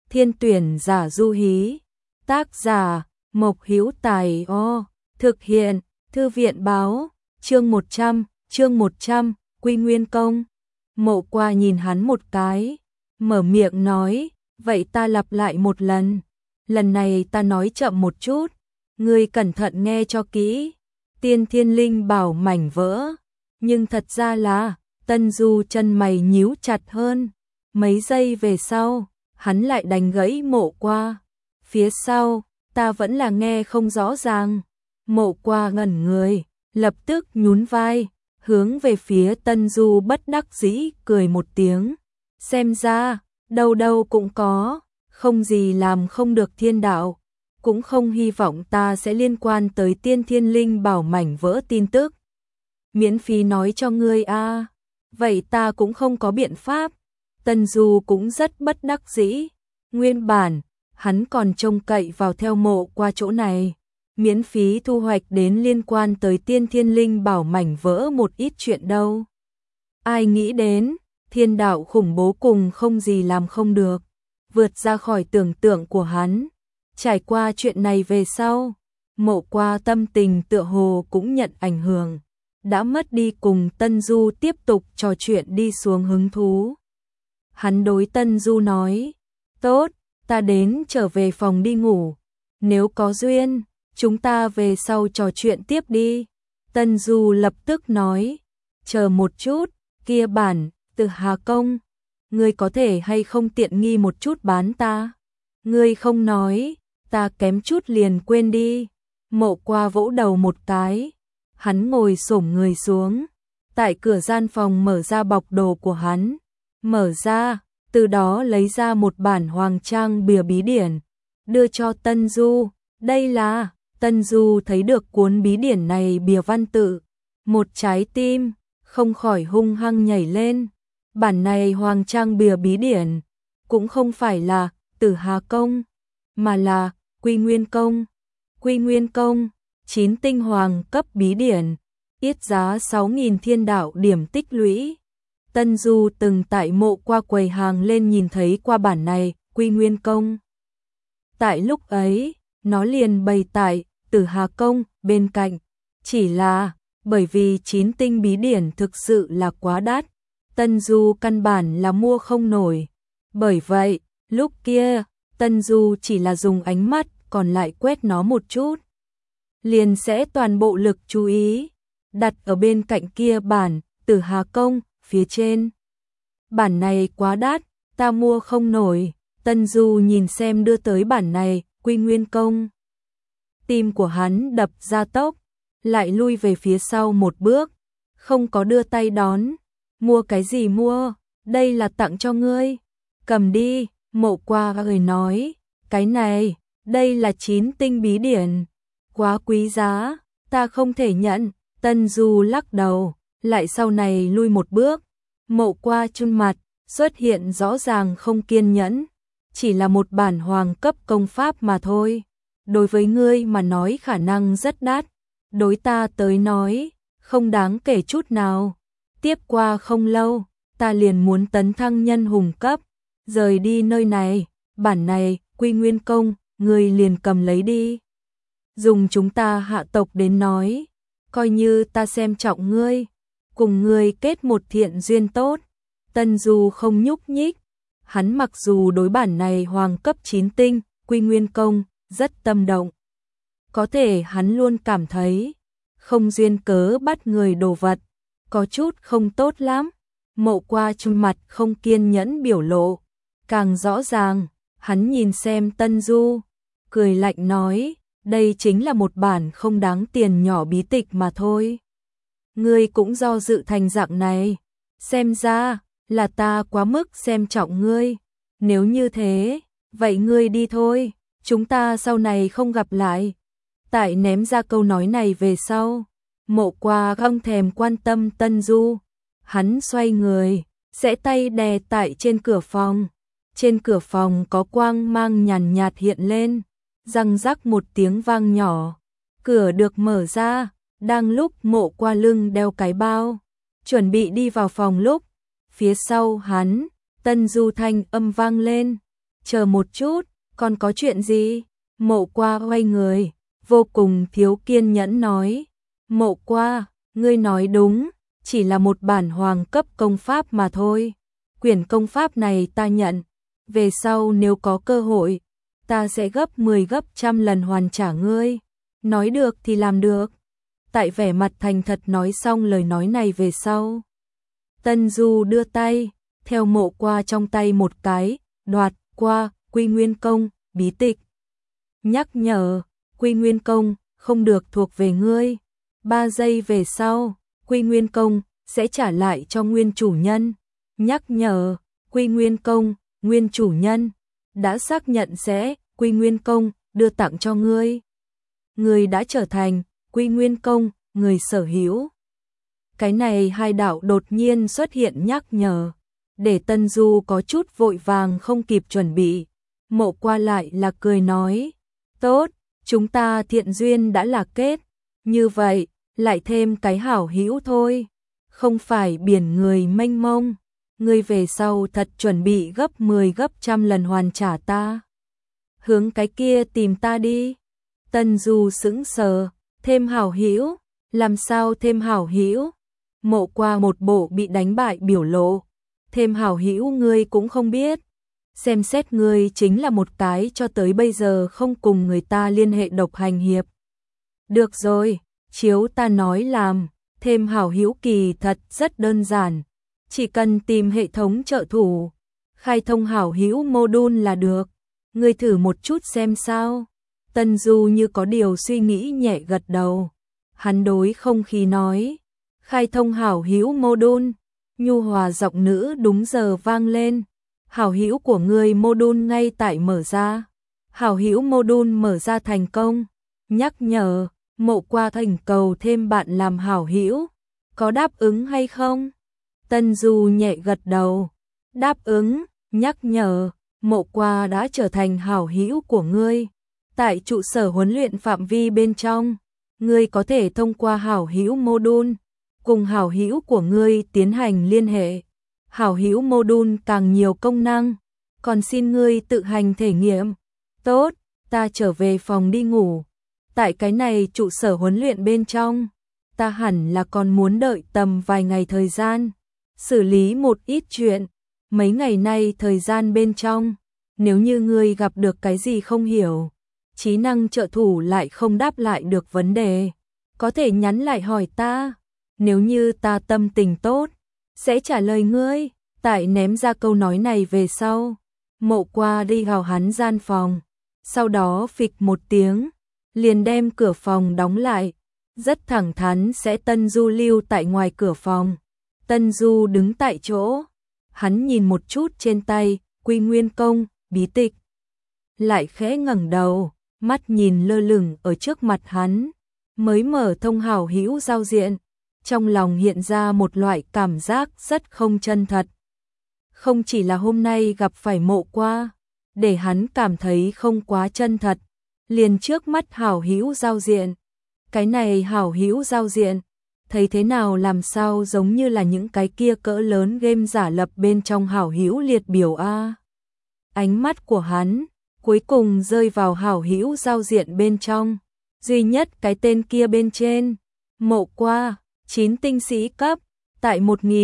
Thiên tuyển giả du hí. Tác giả Mộc Hữu Tài. Thực hiện Thư viện báo. Chương 100, Quy Nguyên Công. Mộ Qua nhìn hắn một cái, mở miệng nói, vậy ta lặp lại một lần. Lần này ta nói chậm một chút, ngươi cẩn thận nghe cho kỹ. Tiên Thiên Linh Bảo mảnh vỡ. Nhưng thật ra là, Tân Du chân mày nhíu chặt hơn. Mấy giây về sau, hắn lại đánh gãy Mộ Qua. Phía sau, ta vẫn là nghe không rõ ràng. Mộ Qua ngẩn người, lập tức nhún vai, hướng về phía Tân Du bất đắc dĩ cười một tiếng. Xem ra, đâu đâu cũng có, không gì làm không được thiên đạo. Cũng không hy vọng ta sẽ liên quan tới Tiên Thiên Linh Bảo mảnh vỡ tin tức. Miễn phí nói cho ngươi a. Vậy ta cũng không có biện pháp. Tân Du cũng rất bất đắc dĩ. Nguyên bản, hắn còn trông cậy vào theo Mộ Qua chỗ này. Miễn phí thu hoạch đến liên quan tới Tiên Thiên Linh Bảo mảnh vỡ một ít chuyện đâu. Ai nghĩ đến, thiên đạo khủng bố cùng không gì làm không được. Vượt ra khỏi tưởng tượng của hắn. Trải qua chuyện này về sau, Mộ Qua tâm tình tựa hồ cũng nhận ảnh hưởng. Đã mất đi cùng Tân Du tiếp tục trò chuyện đi xuống hứng thú. Hắn đối Tân Du nói, tốt, ta đến trở về phòng đi ngủ. Nếu có duyên, chúng ta về sau trò chuyện tiếp đi. Tân Du lập tức nói, chờ một chút, kia bản, Từ Hà Công. Ngươi có thể hay không tiện nghi một chút bán ta? Ngươi không nói, ta kém chút liền quên đi. Mộ Qua vỗ đầu một cái. Hắn ngồi xổm người xuống. Tại cửa gian phòng mở ra bọc đồ của hắn. Mở ra, từ đó lấy ra một bản hoàng trang bìa bí điển. Đưa cho Tân Du. Đây là, Tân Du thấy được cuốn bí điển này bìa văn tự. Một trái tim, không khỏi hung hăng nhảy lên. Bản này hoàng trang bìa bí điển, cũng không phải là Tử Hà Công, mà là Quy Nguyên Công. Quy Nguyên Công, 9 tinh hoàng cấp bí điển, yết giá 6.000 thiên đạo điểm tích lũy. Tân Du từng tại Mộ Qua quầy hàng lên nhìn thấy qua bản này, Quy Nguyên Công. Tại lúc ấy, nó liền bày tại Tử Hà Công bên cạnh, chỉ là bởi vì 9 tinh bí điển thực sự là quá đắt. Tân Du căn bản là mua không nổi. Bởi vậy, lúc kia, Tân Du chỉ là dùng ánh mắt còn lại quét nó một chút. Liền sẽ toàn bộ lực chú ý, đặt ở bên cạnh kia bản, Tử Hà Công, phía trên. Bản này quá đắt, ta mua không nổi. Tân Du nhìn xem đưa tới bản này, Quy Nguyên Công. Tim của hắn đập ra tốc, lại lui về phía sau một bước, không có đưa tay đón. Mua cái gì mua, đây là tặng cho ngươi. Cầm đi, Mộ Qua người nói, cái này, đây là 9 tinh bí điển. Quá quý giá, ta không thể nhận. Tân Du lắc đầu, lại sau này lui một bước. Mộ Qua trên mặt, xuất hiện rõ ràng không kiên nhẫn. Chỉ là một bản hoàng cấp công pháp mà thôi. Đối với ngươi mà nói khả năng rất đắt. Đối ta tới nói, không đáng kể chút nào. Tiếp qua không lâu, ta liền muốn tấn thăng nhân hùng cấp, rời đi nơi này, bản này, Quy Nguyên Công, ngươi liền cầm lấy đi. Dùng chúng ta hạ tộc đến nói, coi như ta xem trọng ngươi, cùng ngươi kết một thiện duyên tốt. Tân Du không nhúc nhích, hắn mặc dù đối bản này hoàng cấp 9 tinh, Quy Nguyên Công, rất tâm động. Có thể hắn luôn cảm thấy, không duyên cớ bắt người đồ vật, có chút không tốt lắm. Mộ Qua trên mặt không kiên nhẫn biểu lộ, càng rõ ràng, hắn nhìn xem Tân Du, cười lạnh nói, đây chính là một bản không đáng tiền nhỏ bí tịch mà thôi. Ngươi cũng do dự thành dạng này, xem ra là ta quá mức xem trọng ngươi. Nếu như thế, vậy ngươi đi thôi, chúng ta sau này không gặp lại. Tại ném ra câu nói này về sau, Mộ Qua không thèm quan tâm Tân Du. Hắn xoay người, giãy tay đè tại trên cửa phòng. Trên cửa phòng có quang mang nhàn nhạt hiện lên, răng rắc một tiếng vang nhỏ. Cửa được mở ra, đang lúc Mộ Qua lưng đeo cái bao, chuẩn bị đi vào phòng lúc, phía sau hắn, Tân Du thanh âm vang lên. chờ một chút, còn có chuyện gì? Mộ Qua quay người, vô cùng thiếu kiên nhẫn nói. Mộ Qua, ngươi nói đúng, chỉ là một bản hoàng cấp công pháp mà thôi. Quyển công pháp này ta nhận, về sau nếu có cơ hội, ta sẽ gấp 10 gấp trăm lần hoàn trả ngươi. Nói được thì làm được. Tại vẻ mặt thành thật nói xong lời nói này về sau, Tân Du đưa tay, theo Mộ Qua trong tay một cái, đoạt qua Quy Nguyên Công, bí tịch. Nhắc nhở, Quy Nguyên Công không được thuộc về ngươi. 3 giây về sau, Quy Nguyên Công sẽ trả lại cho nguyên chủ nhân. Nhắc nhở, Quy Nguyên Công, nguyên chủ nhân đã xác nhận sẽ Quy Nguyên Công đưa tặng cho ngươi. Ngươi đã trở thành Quy Nguyên Công, người sở hữu. Cái này hai đạo đột nhiên xuất hiện nhắc nhở, để Tân Du có chút vội vàng không kịp chuẩn bị. Mộ Qua lại là cười nói, tốt, chúng ta thiện duyên đã là kết, như vậy, lại thêm cái hảo hữu thôi, không phải biển người mênh mông, ngươi về sau thật chuẩn bị gấp 10 gấp trăm lần hoàn trả ta. Hướng cái kia tìm ta đi. Tân Du sững sờ, thêm hảo hữu, làm sao thêm hảo hữu? Mộ Qua một bộ bị đánh bại biểu lộ, thêm hảo hữu ngươi cũng không biết. Xem xét ngươi chính là một cái cho tới bây giờ không cùng người ta liên hệ độc hành hiệp. Được rồi, chiếu ta nói làm, thêm hảo hữu kỳ thật rất đơn giản, chỉ cần tìm hệ thống trợ thủ, khai thông hảo hữu module là được. Ngươi thử một chút xem sao. Tân Du như có điều suy nghĩ nhẹ gật đầu. Hắn đối không khí nói, khai thông hảo hữu module. Nhu hòa giọng nữ đúng giờ vang lên. Hảo hữu của ngươi module ngay tại mở ra. Hảo hữu module mở ra thành công. Nhắc nhở, Mộ Qua thỉnh cầu thêm bạn làm hảo hữu. Có đáp ứng hay không? Tân Du nhẹ gật đầu. Đáp ứng, nhắc nhở, Mộ Qua đã trở thành hảo hữu của ngươi. Tại trụ sở huấn luyện phạm vi bên trong, ngươi có thể thông qua hảo hữu module cùng hảo hữu của ngươi tiến hành liên hệ. Hảo hữu module càng nhiều công năng, còn xin ngươi tự hành thể nghiệm. Tốt, ta trở về phòng đi ngủ. Tại cái này trụ sở huấn luyện bên trong, ta hẳn là còn muốn đợi tầm vài ngày thời gian, xử lý một ít chuyện. Mấy ngày nay thời gian bên trong, nếu như ngươi gặp được cái gì không hiểu, trí năng trợ thủ lại không đáp lại được vấn đề, có thể nhắn lại hỏi ta. Nếu như ta tâm tình tốt, sẽ trả lời ngươi. Tại ném ra câu nói này về sau, Mộ Qua đi vào hắn gian phòng, sau đó phịch một tiếng, liền đem cửa phòng đóng lại, rất thẳng thắn sẽ Tân Du lưu tại ngoài cửa phòng. Tân Du đứng tại chỗ, hắn nhìn một chút trên tay, Quy Nguyên Công, bí tịch, lại khẽ ngẩng đầu, mắt nhìn lơ lửng ở trước mặt hắn, mới mở thông hảo hữu giao diện, trong lòng hiện ra một loại cảm giác rất không chân thật. Không chỉ là hôm nay gặp phải Mộ Qua, để hắn cảm thấy không quá chân thật, liền trước mắt hảo hữu giao diện. Cái này hảo hữu giao diện, thấy thế nào làm sao giống như là những cái kia cỡ lớn game giả lập bên trong hảo hữu liệt biểu a. Ánh mắt của hắn cuối cùng rơi vào hảo hữu giao diện bên trong, duy nhất cái tên kia bên trên, Mộ Qua, 9 tinh sĩ cấp, tại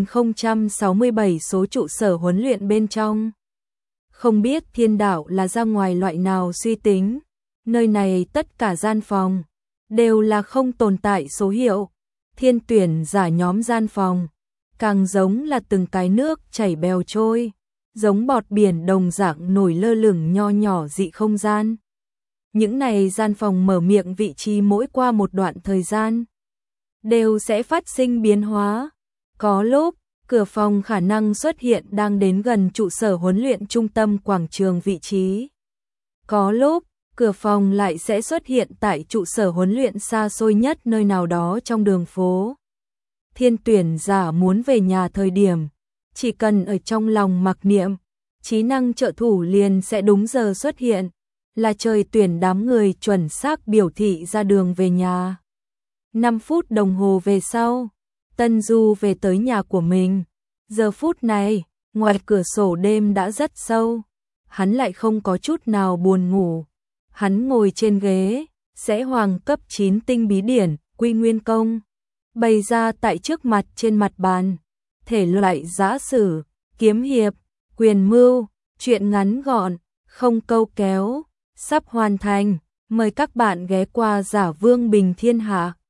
1067 số trụ sở huấn luyện bên trong. Không biết thiên đạo là ra ngoài loại nào suy tính, nơi này tất cả gian phòng đều là không tồn tại số hiệu. Thiên tuyển giả nhóm gian phòng càng giống là từng cái nước chảy bèo trôi, giống bọt biển đồng dạng nổi lơ lửng nho nhỏ dị không gian. Những này gian phòng mở miệng vị trí mỗi qua một đoạn thời gian đều sẽ phát sinh biến hóa. Có lúc, cửa phòng khả năng xuất hiện đang đến gần trụ sở huấn luyện trung tâm quảng trường vị trí. Có lúc, cửa phòng lại sẽ xuất hiện tại trụ sở huấn luyện xa xôi nhất nơi nào đó trong đường phố. Thiên tuyển giả muốn về nhà thời điểm, chỉ cần ở trong lòng mặc niệm, trí năng trợ thủ liền sẽ đúng giờ xuất hiện, là trời tuyển đám người chuẩn xác biểu thị ra đường về nhà. 5 phút đồng hồ về sau, Tân Du về tới nhà của mình. Giờ phút này, ngoài cửa sổ đêm đã rất sâu, hắn lại không có chút nào buồn ngủ. Hắn ngồi trên ghế, sẽ hoàng cấp 9 tinh bí điển, Quy Nguyên Công, bày ra tại trước mặt trên mặt bàn. Thể loại giã sử, kiếm hiệp, quyền mưu, truyện ngắn gọn, không câu kéo, sắp hoàn thành. Mời các bạn ghé qua Giả Vương Bình Thiên Hạ.